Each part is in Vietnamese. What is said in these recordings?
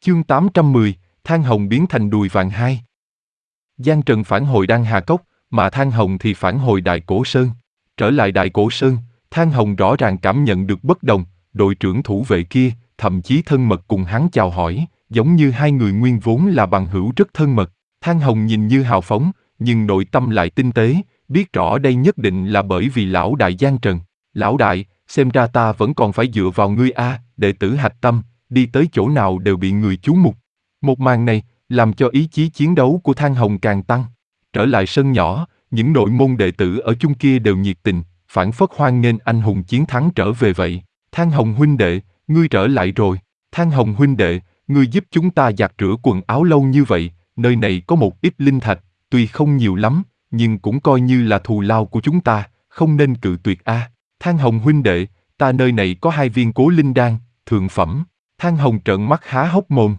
Chương 810, Than Hồng biến thành đùi vàng 2. Giang Trần phản hồi Đan Hà Cốc, mà Than Hồng thì phản hồi Đại Cổ Sơn. Trở lại Đại Cổ Sơn, Than Hồng rõ ràng cảm nhận được bất đồng, đội trưởng thủ vệ kia, thậm chí thân mật cùng hắn chào hỏi, giống như hai người nguyên vốn là bằng hữu rất thân mật. Than Hồng nhìn như hào phóng, nhưng nội tâm lại tinh tế, biết rõ đây nhất định là bởi vì lão đại Giang Trần. Lão đại, xem ra ta vẫn còn phải dựa vào ngươi a, đệ tử hạch tâm, đi tới chỗ nào đều bị người chú mục. Một màn này, làm cho ý chí chiến đấu của Than Hồng càng tăng. Trở lại sân nhỏ, những nội môn đệ tử ở chung kia đều nhiệt tình, phảng phất hoan nghênh anh hùng chiến thắng trở về vậy. Than Hồng huynh đệ, ngươi trở lại rồi. Than Hồng huynh đệ, ngươi giúp chúng ta giặt rửa quần áo lâu như vậy, nơi này có một ít linh thạch, tuy không nhiều lắm, nhưng cũng coi như là thù lao của chúng ta, không nên cự tuyệt a. Than Hồng huynh đệ, ta nơi này có 2 viên Cố Linh Đan, thượng phẩm. Than Hồng trợn mắt há hốc mồm.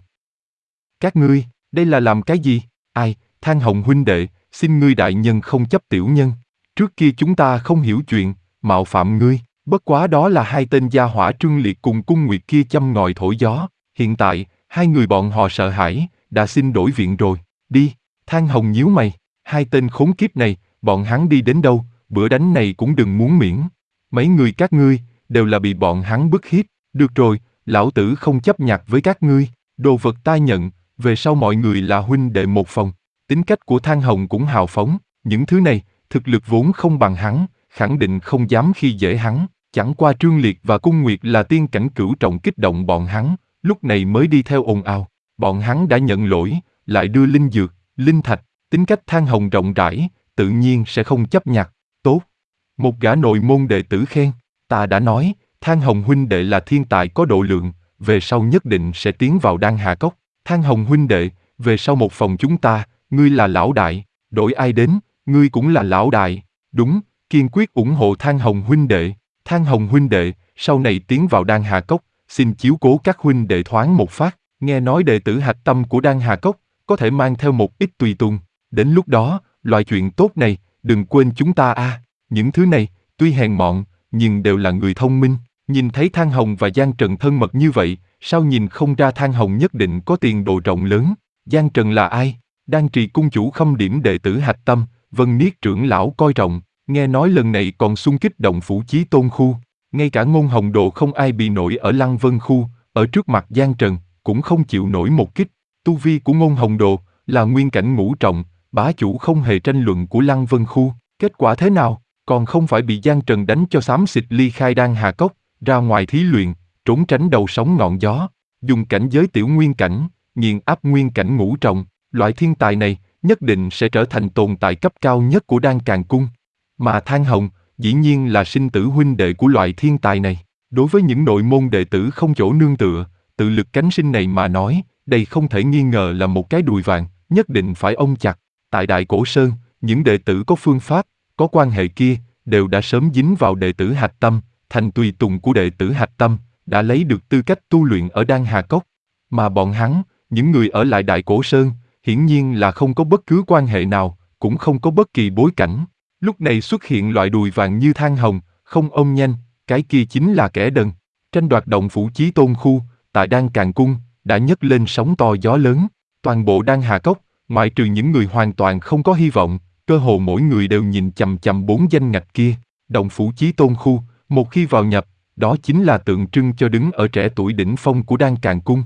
Các ngươi, đây là làm cái gì? Ai, Than Hồng huynh đệ, xin ngươi đại nhân không chấp tiểu nhân. Trước kia chúng ta không hiểu chuyện, mạo phạm ngươi, bất quá đó là 2 tên gia hỏa Trương Liệt cùng Cung Nguyệt kia châm ngòi thổi gió. Hiện tại, 2 người bọn họ sợ hãi, đã xin đổi viện rồi. Đi, Than Hồng nhíu mày, 2 tên khốn kiếp này, bọn hắn đi đến đâu, bữa đánh này cũng đừng muốn miễn. Mấy người các ngươi, đều là bị bọn hắn bức hiếp. Được rồi, lão tử không chấp nhặt với các ngươi, đồ vật ta nhận, về sau mọi người là huynh đệ một phòng. Tính cách của Than Hồng cũng hào phóng, những thứ này, thực lực vốn không bằng hắn, khẳng định không dám khi dễ hắn. Chẳng qua Trương Liệt và Cung Nguyệt là tiên cảnh cửu trọng kích động bọn hắn, lúc này mới đi theo ồn ào. Bọn hắn đã nhận lỗi, lại đưa linh dược, linh thạch, tính cách Than Hồng rộng rãi, tự nhiên sẽ không chấp nhặt. Tốt. Một gã nội môn đệ tử khen, ta đã nói, Than Hồng huynh đệ là thiên tài có độ lượng, về sau nhất định sẽ tiến vào Đan Hà Cốc. Than Hồng huynh đệ, về sau một phòng chúng ta, ngươi là lão đại, đổi ai đến, ngươi cũng là lão đại. Đúng, kiên quyết ủng hộ Than Hồng huynh đệ. Than Hồng huynh đệ, sau này tiến vào Đan Hà Cốc, xin chiếu cố các huynh đệ thoáng một phát. Nghe nói đệ tử hạch tâm của Đan Hà Cốc, có thể mang theo một ít tùy tùng. Đến lúc đó, loại chuyện tốt này, đừng quên chúng ta a. Những thứ này, tuy hèn mọn, nhưng đều là người thông minh. Nhìn thấy Than Hồng và Giang Trần thân mật như vậy, sao nhìn không ra Than Hồng nhất định có tiền đồ rộng lớn. Giang Trần là ai? Đan Trì cung chủ Khâm Điểm đệ tử hạch tâm, Vân Niết trưởng lão coi trọng, nghe nói lần này còn xung kích động phủ Chí Tôn khu. Ngay cả Ngôn Hồng Độ không ai bị nổi ở Lăng Vân khu, ở trước mặt Giang Trần, cũng không chịu nổi một kích. Tu vi của Ngôn Hồng Độ là nguyên cảnh ngũ trọng, bá chủ không hề tranh luận của Lăng Vân khu. Kết quả thế nào? Còn không phải bị Giang Trần đánh cho xám xịt ly khai Đan Hà Cốc, ra ngoài thí luyện, trốn tránh đầu sóng ngọn gió, dùng cảnh giới tiểu nguyên cảnh, nghiền áp nguyên cảnh ngũ trọng. Loại thiên tài này nhất định sẽ trở thành tồn tại cấp cao nhất của Đan Càn Cung. Mà Than Hồng, dĩ nhiên là sinh tử huynh đệ của loại thiên tài này. Đối với những nội môn đệ tử không chỗ nương tựa, tự lực cánh sinh này mà nói, đây không thể nghi ngờ là một cái đùi vàng, nhất định phải ôm chặt. Tại Đại Cổ Sơn, những đệ tử có phương pháp, có quan hệ kia, đều đã sớm dính vào đệ tử hạch tâm, thành tùy tùng của đệ tử hạch tâm, đã lấy được tư cách tu luyện ở Đan Hà Cốc. Mà bọn hắn, những người ở lại Đại Cổ Sơn, hiển nhiên là không có bất cứ quan hệ nào, cũng không có bất kỳ bối cảnh. Lúc này xuất hiện loại đùi vàng như Than Hồng, không ôm nhanh, cái kia chính là kẻ đần. Tranh đoạt động phủ Chí Tôn khu, tại Đan Càn Cung, đã nhấc lên sóng to gió lớn. Toàn bộ Đan Hà Cốc, ngoại trừ những người hoàn toàn không có hy vọng, cơ hồ mỗi người đều nhìn chằm chằm 4 danh ngạch kia. Động phủ Chí Tôn khu, một khi vào nhập, đó chính là tượng trưng cho đứng ở trẻ tuổi đỉnh phong của Đan Càn Cung.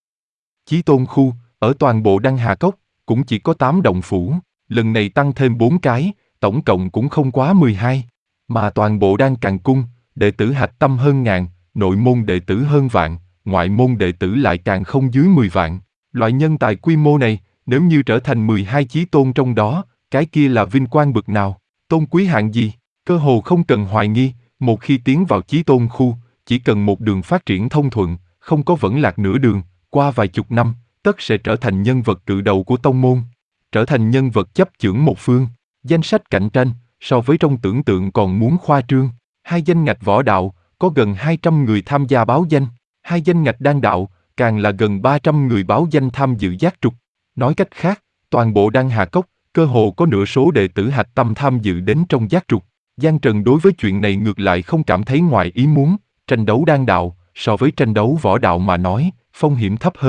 Chí Tôn khu, ở toàn bộ Đan Hà Cốc, cũng chỉ có 8 động phủ, lần này tăng thêm 4 cái, tổng cộng cũng không quá 12. Mà toàn bộ Đan Càn Cung, đệ tử hạch tâm hơn ngàn, nội môn đệ tử hơn vạn, ngoại môn đệ tử lại càng không dưới 10 vạn. Loại nhân tài quy mô này, nếu như trở thành 12 chí tôn trong đó, cái kia là vinh quang bực nào, tôn quý hạng gì, cơ hồ không cần hoài nghi, một khi tiến vào chí tôn khu, chỉ cần một đường phát triển thông thuận, không có vẫn lạc nửa đường, qua vài chục năm, tất sẽ trở thành nhân vật cự đầu của tông môn, trở thành nhân vật chấp chưởng một phương. Danh sách cạnh tranh, so với trong tưởng tượng còn muốn khoa trương. 2 danh ngạch võ đạo, có gần 200 người tham gia báo danh. 2 danh ngạch đan đạo, càng là gần 300 người báo danh tham dự giác trục. Nói cách khác, toàn bộ Đan Hà Cốc, cơ hồ có nửa số đệ tử hạch tâm tham dự đến trong giác trục. Giang Trần đối với chuyện này ngược lại không cảm thấy ngoài ý muốn. Tranh đấu đan đạo, so với tranh đấu võ đạo mà nói, phong hiểm thấp hơn,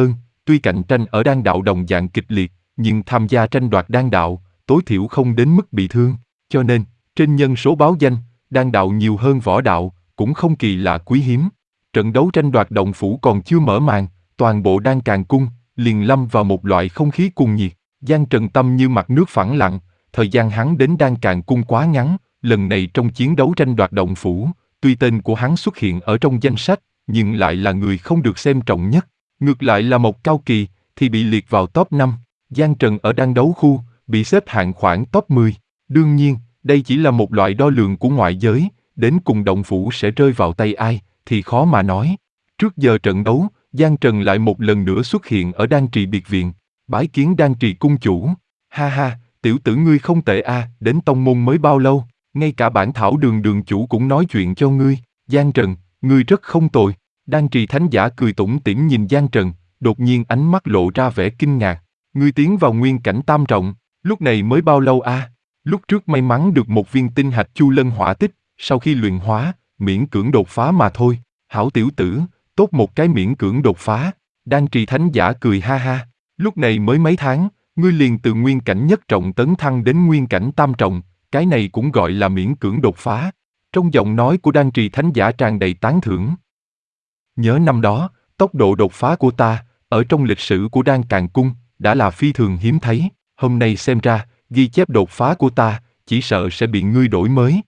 Tuy cạnh tranh ở đan đạo đồng dạng kịch liệt, nhưng tham gia tranh đoạt đan đạo, tối thiểu không đến mức bị thương. Cho nên, trên nhân số báo danh, đan đạo nhiều hơn võ đạo, cũng không kỳ lạ quý hiếm. Trận đấu tranh đoạt động phủ còn chưa mở màn, toàn bộ đan càng cung liền lâm vào một loại không khí cuồng nhiệt. Giang Trần tâm như mặt nước phẳng lặng, thời gian hắn đến đan càng cung quá ngắn, lần này trong chiến đấu tranh đoạt động phủ, tuy tên của hắn xuất hiện ở trong danh sách, nhưng lại là người không được xem trọng nhất. Ngược lại là Mộc Cao Kỳ, thì bị liệt vào top 5. Giang Trần ở đan đấu khu, bị xếp hạng khoảng top 10. Đương nhiên, đây chỉ là một loại đo lường của ngoại giới, đến cùng động phủ sẽ rơi vào tay ai, thì khó mà nói. Trước giờ trận đấu, Giang Trần lại một lần nữa xuất hiện ở đan trì biệt viện, bái kiến đan trì cung chủ. Ha ha, tiểu tử ngươi không tệ a, đến tông môn mới bao lâu, ngay cả bản thảo đường đường chủ cũng nói chuyện cho ngươi. Giang Trần, ngươi rất không tồi. Đan trì thánh giả cười tủm tỉm nhìn Giang Trần, đột nhiên ánh mắt lộ ra vẻ kinh ngạc. Ngươi tiến vào nguyên cảnh tam trọng, lúc này mới bao lâu a? Lúc trước may mắn được một viên tinh hạch chu lân hỏa tích, sau khi luyện hóa, miễn cưỡng đột phá mà thôi. Hảo tiểu tử, tốt một cái miễn cưỡng đột phá. Đan trì thánh giả cười ha ha, lúc này mới mấy tháng, ngươi liền từ nguyên cảnh nhất trọng tấn thăng đến nguyên cảnh tam trọng, cái này cũng gọi là miễn cưỡng đột phá. Trong giọng nói của đan trì thánh giả tràn đầy tán thưởng. Nhớ năm đó, tốc độ đột phá của ta, ở trong lịch sử của đan càng cung, đã là phi thường hiếm thấy, hôm nay xem ra, ghi chép đột phá của ta, chỉ sợ sẽ bị ngươi đổi mới.